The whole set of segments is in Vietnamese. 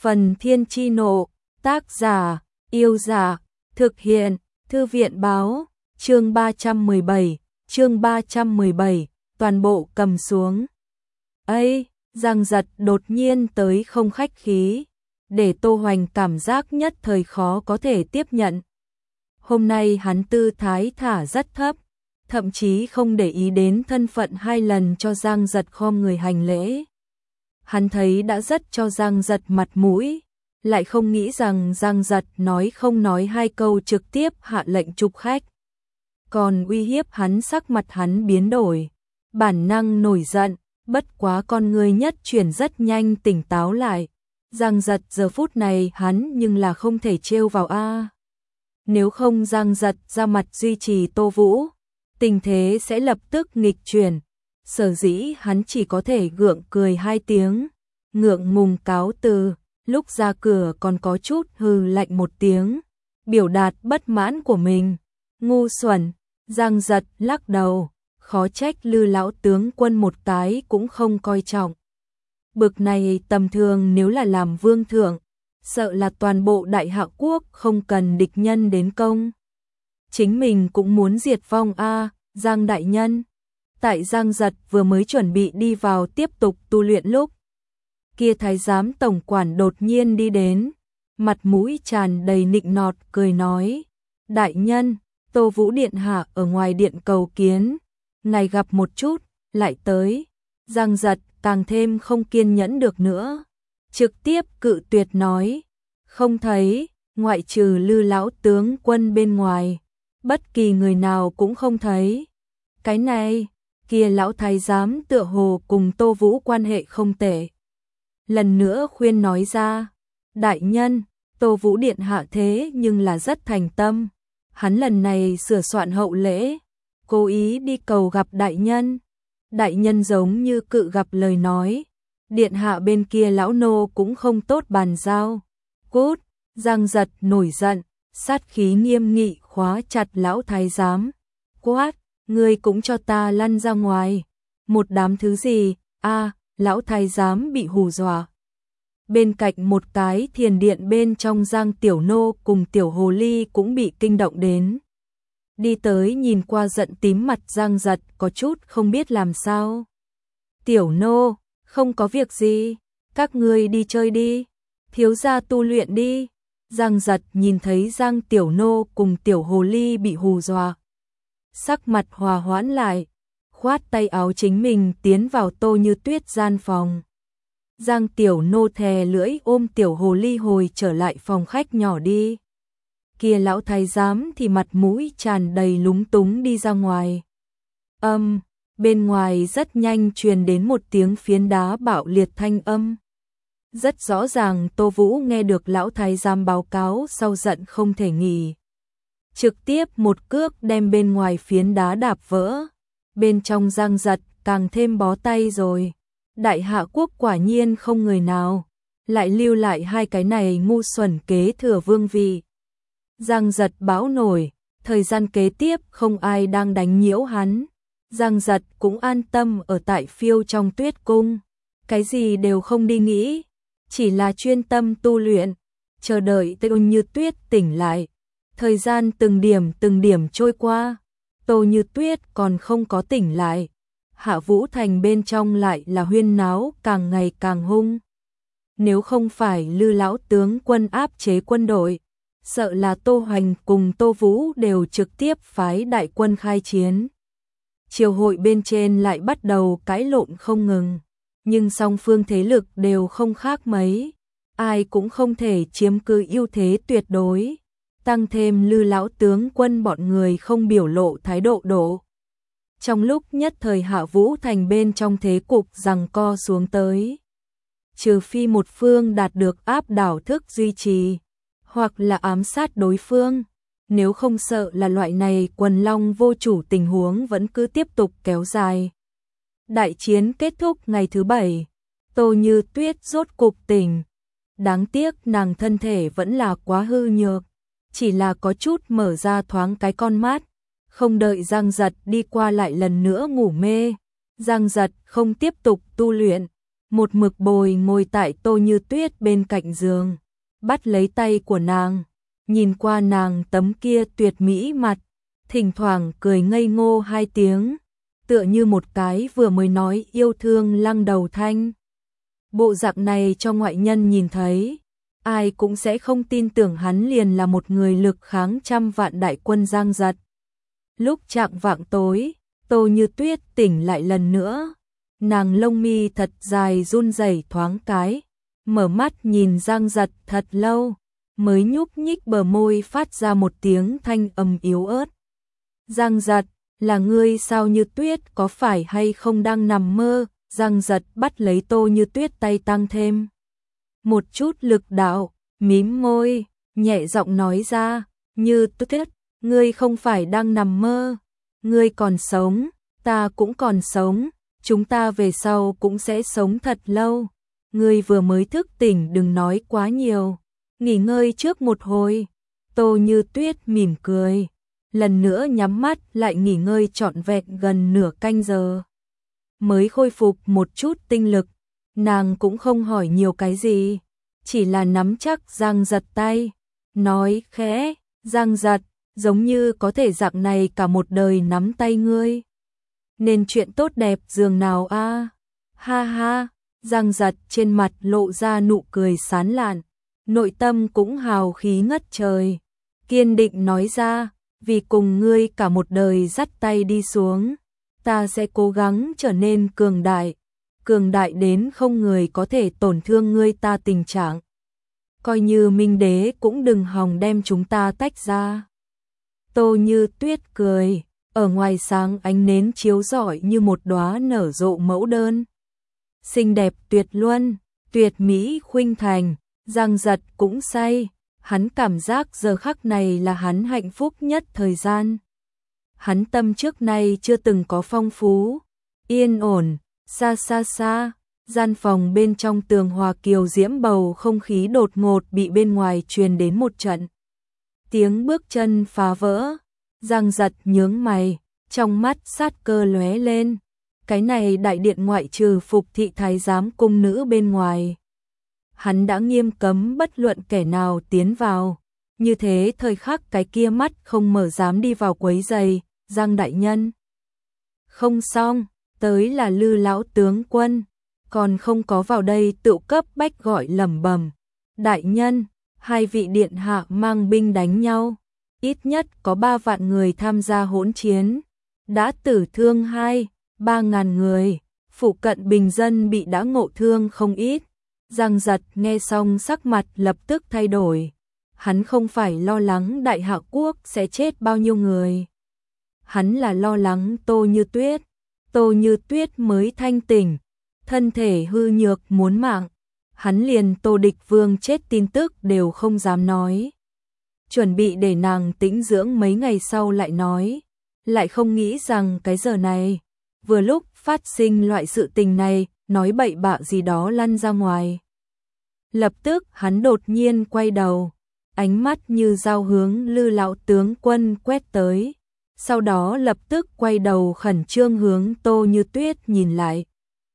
Phần Thiên Chi Nộ, tác giả, Yêu Dạ, thực hiện, Thư viện báo, chương 317, toàn bộ cầm xuống. Ây, Giang Giật đột nhiên tới không khách khí, để Tô Hoành cảm giác nhất thời khó có thể tiếp nhận. Hôm nay hắn tư thái thả rất thấp, thậm chí không để ý đến thân phận hai lần cho Giang Giật khom người hành lễ. Hắn thấy đã rất cho Giang Giật mặt mũi, lại không nghĩ rằng Giang Giật nói không nói hai câu trực tiếp hạ lệnh chụp khách. Còn uy hiếp hắn, sắc mặt hắn biến đổi, bản năng nổi giận, bất quá con người nhất chuyển rất nhanh tỉnh táo lại. Giang Giật giờ phút này hắn nhưng là không thể trêu vào a. Nếu không Giang Giật ra mặt duy trì Tô Vũ, tình thế sẽ lập tức nghịch chuyển. Sở dĩ hắn chỉ có thể gượng cười hai tiếng, ngượng ngùng cáo từ, lúc ra cửa còn có chút hừ lạnh một tiếng, biểu đạt bất mãn của mình. Ngu xuẩn, Giang Giật lắc đầu, khó trách Lư lão tướng quân một cái cũng không coi trọng. Bực này tầm thường nếu là làm vương thượng, sợ là toàn bộ Đại Hạ quốc không cần địch nhân đến công. Chính mình cũng muốn diệt vong a. Giang đại nhân. Tại Giang Giật vừa mới chuẩn bị đi vào tiếp tục tu luyện lúc, kia thái giám tổng quản đột nhiên đi đến, mặt mũi tràn đầy nịnh nọt cười nói: "Đại nhân, Tô Vũ điện hạ ở ngoài điện cầu kiến, ngài gặp một chút, lại tới." Giang Giật càng thêm không kiên nhẫn được nữa, trực tiếp cự tuyệt nói: "Không thấy, ngoại trừ Lư lão tướng quân bên ngoài, bất kỳ người nào cũng không thấy." Cái này, kia lão thái giám tựa hồ cùng Tô Vũ quan hệ không tệ. Lần nữa khuyên nói ra: "Đại nhân, Tô Vũ điện hạ thế nhưng là rất thành tâm, hắn lần này sửa soạn hậu lễ, cố ý đi cầu gặp đại nhân." Đại nhân giống như cự gặp lời nói, điện hạ bên kia lão nô cũng không tốt bàn giao. Cút. Giang Giật nổi giận, sát khí nghiêm nghị khóa chặt lão thái giám, quát: "Ngươi cũng cho ta lăn ra ngoài." Một đám thứ gì? A, lão thái giám bị hù dọa. Bên cạnh một cái thiền điện bên trong Giang tiểu nô cùng tiểu hồ ly cũng bị kinh động đến. Đi tới nhìn qua giận tím mặt Giang Giật có chút không biết làm sao. "Tiểu nô, không có việc gì, các ngươi đi chơi đi, thiếu gia tu luyện đi." Giang Giật nhìn thấy Giang tiểu nô cùng tiểu hồ ly bị hù dọa, sắc mặt hòa hoãn lại, khoát tay áo chính mình tiến vào Tô Như Tuyết gian phòng. Giang tiểu nô thè lưỡi ôm tiểu hồ ly hồi trở lại phòng khách nhỏ đi. Kia lão thái giám thì mặt mũi tràn đầy lúng túng đi ra ngoài. Bên ngoài rất nhanh truyền đến một tiếng phiến đá bạo liệt thanh âm. Rất rõ ràng Tô Vũ nghe được lão thái giám báo cáo sau giận không thể nghỉ. Trực tiếp một cước đem bên ngoài phiến đá đạp vỡ. Bên trong Giang Giật càng thêm bó tay rồi. Đại Hạ quốc quả nhiên không người nào lại lưu lại hai cái này ngu xuẩn kế thừa vương vị. Giang Giật bão nổi, thời gian kế tiếp không ai đang đánh nhiễu hắn. Giang Giật cũng an tâm ở tại phiêu trong tuyết cung, cái gì đều không đi nghĩ, chỉ là chuyên tâm tu luyện, chờ đợi Tô Như Tuyết tỉnh lại. Thời gian từng điểm trôi qua, Tô Như Tuyết còn không có tỉnh lại. Hạ Vũ Thành bên trong lại là huyên náo càng ngày càng hung. Nếu không phải Lư lão tướng quân áp chế quân đội, sợ là Tô Hoành cùng Tô Vũ đều trực tiếp phái đại quân khai chiến. Triều hội bên trên lại bắt đầu cãi lộn không ngừng, nhưng song phương thế lực đều không khác mấy, ai cũng không thể chiếm cứ ưu thế tuyệt đối. Tăng thêm Lư lão tướng quân bọn người không biểu lộ thái độ độ. Trong lúc nhất thời Hạ Vũ Thành bên trong thế cục giằng co xuống tới. Trừ phi một phương đạt được áp đảo thức duy trì, hoặc là ám sát đối phương, nếu không sợ là loại này quần long vô chủ tình huống vẫn cứ tiếp tục kéo dài. Đại chiến kết thúc ngày thứ 7, Tô Như Tuyết rốt cục tỉnh. Đáng tiếc nàng thân thể vẫn là quá hư nhược, chỉ là có chút mở ra thoáng cái con mắt. Không đợi Giang Giật đi qua lại lần nữa ngủ mê. Giang Giật không tiếp tục tu luyện, một mực bồi ngồi tại Tô Như Tuyết bên cạnh giường, bắt lấy tay của nàng, nhìn qua nàng tấm kia tuyệt mỹ mặt, thỉnh thoảng cười ngây ngô hai tiếng, tựa như một cái vừa mới nói yêu thương lăng đầu thanh. Bộ dạng này cho ngoại nhân nhìn thấy, ai cũng sẽ không tin tưởng hắn liền là một người lực kháng trăm vạn đại quân Giang Giật. Lúc chạng vạng tối, Tô Như Tuyết tỉnh lại lần nữa, nàng lông mi thật dài run rẩy thoáng cái, mở mắt nhìn Giang Giật thật lâu, mới nhúc nhích bờ môi phát ra một tiếng thanh âm yếu ớt. Giang Giật, là ngươi sao? Như Tuyết có phải hay không đang nằm mơ? Giang Giật bắt lấy Tô Như Tuyết tay tăng thêm một chút lực đạo, mím môi, nhẹ giọng nói ra, Như Tuyết, ngươi không phải đang nằm mơ, ngươi còn sống, ta cũng còn sống, chúng ta về sau cũng sẽ sống thật lâu. Ngươi vừa mới thức tỉnh đừng nói quá nhiều, nghỉ ngơi trước một hồi. Tô Như Tuyết mỉm cười, lần nữa nhắm mắt lại nghỉ ngơi trọn vẹn gần nửa canh giờ. Mới khôi phục một chút tinh lực, nàng cũng không hỏi nhiều cái gì, chỉ là nắm chắc Giang Giật tay, nói khẽ, Giang Giật, giống như có thể dạng này cả một đời nắm tay ngươi. Nên chuyện tốt đẹp dường nào a? Ha ha, Giang Giật trên mặt lộ ra nụ cười sán lạn, nội tâm cũng hào khí ngất trời, kiên định nói ra, vì cùng ngươi cả một đời dắt tay đi xuống, ta sẽ cố gắng trở nên cường đại đến không người có thể tổn thương ngươi ta tình trạng. Coi như Minh Đế cũng đừng hòng đem chúng ta tách ra. Tô Như Tuyết cười, ở ngoài sáng ánh nến chiếu rọi như một đóa nở rộ mẫu đơn. Xinh đẹp tuyệt luân, tuyệt mỹ khuynh thành, Giang Giật cũng say, hắn cảm giác giờ khắc này là hắn hạnh phúc nhất thời gian. Hắn tâm trước nay chưa từng có phong phú, yên ổn, xa xa xa, gian phòng bên trong tường hòa kiều diễm bầu không khí đột ngột bị bên ngoài truyền đến một trận. Tiếng bước chân phá vỡ, Giang Giật nhướng mày, trong mắt sát cơ lóe lên. Cái này đại điện ngoại trừ Phục thị thái giám cung nữ bên ngoài, hắn đã nghiêm cấm bất luận kẻ nào tiến vào. Như thế thời khắc cái kia mắt không mở dám đi vào quấy rầy. Giang đại nhân. Không xong, tới là Lư lão tướng quân, còn không có vào đây tự cấp bách gọi lẩm bẩm. Đại nhân, hai vị điện hạ mang binh đánh nhau, ít nhất có 3 vạn người tham gia hỗn chiến, đã tử thương 2-3 ngàn người, phụ cận bình dân bị đã ngộ thương không ít. Giang Giật nghe xong sắc mặt lập tức thay đổi, hắn không phải lo lắng Đại Hạ quốc sẽ chết bao nhiêu người. Hắn là lo lắng Tô Như Tuyết. Tô Như Tuyết mới thanh tỉnh, thân thể hư nhược muốn mạng, hắn liền Tô Địch Vương chết tin tức đều không dám nói. Chuẩn bị để nàng tĩnh dưỡng mấy ngày sau lại nói, lại không nghĩ rằng cái giờ này, vừa lúc phát sinh loại sự tình này, nói bậy bạ gì đó lăn ra ngoài. Lập tức hắn đột nhiên quay đầu, ánh mắt như dao hướng Lư lão tướng quân quét tới. Sau đó lập tức quay đầu khẩn trương hướng Tô Như Tuyết nhìn lại.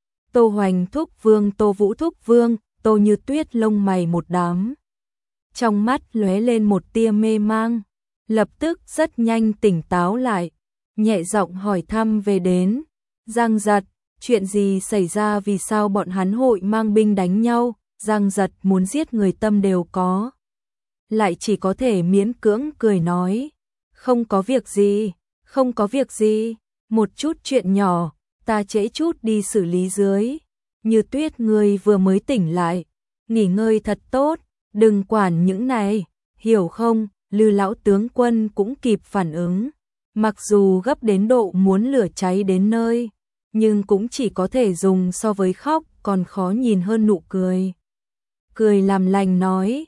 Tô Hoành thúc vương, Tô Vũ thúc vương, Tô Như Tuyết lông mày một đám. Trong mắt lóe lên một tia mê mang, lập tức rất nhanh tỉnh táo lại, nhẹ giọng hỏi thăm về đến. Giang Giật, chuyện gì xảy ra, vì sao bọn hắn hội mang binh đánh nhau? Giang Giật muốn giết người tâm đều có, lại chỉ có thể miễn cưỡng cười nói, không có việc gì, không có việc gì, một chút chuyện nhỏ, ta trễ chút đi xử lý dưới. Như Tuyết ngươi vừa mới tỉnh lại, nghỉ ngơi thật tốt, đừng quản những này, hiểu không? Lư lão tướng quân cũng kịp phản ứng, mặc dù gấp đến độ muốn lửa cháy đến nơi, nhưng cũng chỉ có thể dùng so với khóc còn khó nhìn hơn nụ cười. Cười làm lành nói,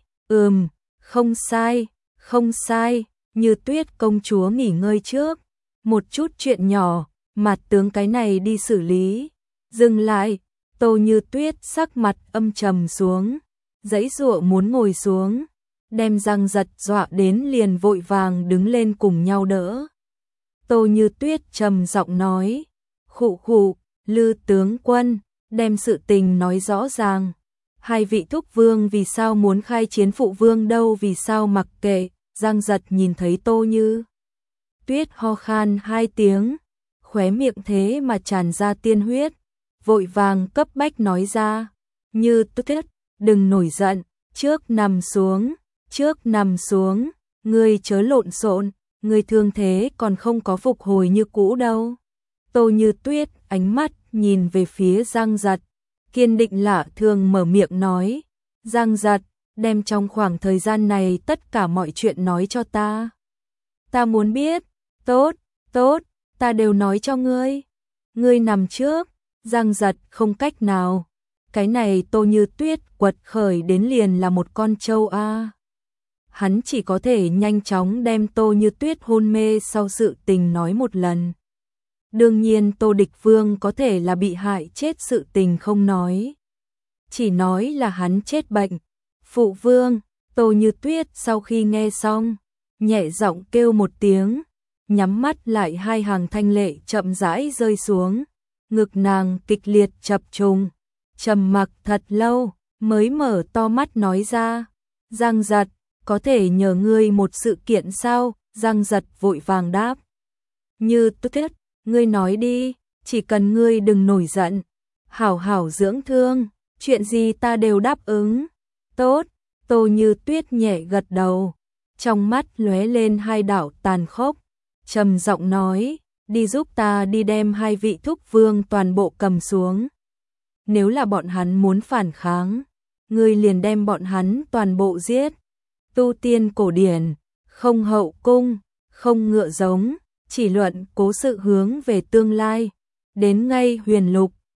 không sai, không sai, Như Tuyết công chúa nghỉ ngơi trước, một chút chuyện nhỏ, mặt tướng cái này đi xử lý. Dừng lại, Tô Như Tuyết sắc mặt âm trầm xuống, giãy giụa muốn ngồi xuống, đem Giang Giật dọa đến liền vội vàng đứng lên cùng nhau đỡ. Tô Như Tuyết trầm giọng nói, khụ khụ, Lư tướng quân, đem sự tình nói rõ ràng. Hai vị thúc vương vì sao muốn khai chiến phụ vương đâu, vì sao mặc kệ. Giang Giật nhìn thấy Tô Như Tuyết ho khan 2 tiếng, khóe miệng thế mà tràn ra tiên huyết, vội vàng cấp bách nói ra, Như Tuyết, đừng nổi giận, trước nằm xuống, ngươi chớ lộn xộn, ngươi thương thế còn không có phục hồi như cũ đâu. Tô Như Tuyết ánh mắt nhìn về phía Giang Giật, kiên định lạ thường mở miệng nói, Giang Giật, đem trong khoảng thời gian này tất cả mọi chuyện nói cho ta. Ta muốn biết. Tốt, ta đều nói cho ngươi. Ngươi nằm trước. Giang Giật không cách nào. Cái này Tô Như Tuyết quật khởi đến liền là một con trâu a. Hắn chỉ có thể nhanh chóng đem Tô Như Tuyết hôn mê sau sự tình nói một lần. Đương nhiên Tô Địch Vương có thể là bị hại chết sự tình không nói. Chỉ nói là hắn chết bệnh. Phụ vương, Tô Như Tuyết sau khi nghe xong, nhẹ giọng kêu một tiếng, nhắm mắt lại, hai hàng thanh lệ chậm rãi rơi xuống, ngực nàng kịch liệt chập trùng, trầm mặc thật lâu, mới mở to mắt nói ra, Giang Giật, có thể nhờ ngươi một sự kiện sao? Giang Giật vội vàng đáp, Như Tuyết, ngươi nói đi, chỉ cần ngươi đừng nổi giận, hảo hảo dưỡng thương, chuyện gì ta đều đáp ứng. Tốt. Tô Như Tuyết nhẹ gật đầu, trong mắt lóe lên hai đạo tàn khốc, trầm giọng nói, đi giúp ta đi đem hai vị thúc vương toàn bộ cầm xuống. Nếu là bọn hắn muốn phản kháng, ngươi liền đem bọn hắn toàn bộ giết. Tu tiên cổ điển, không hậu cung, không ngựa giống, chỉ luận cố sự hướng về tương lai, đến ngay huyền lục,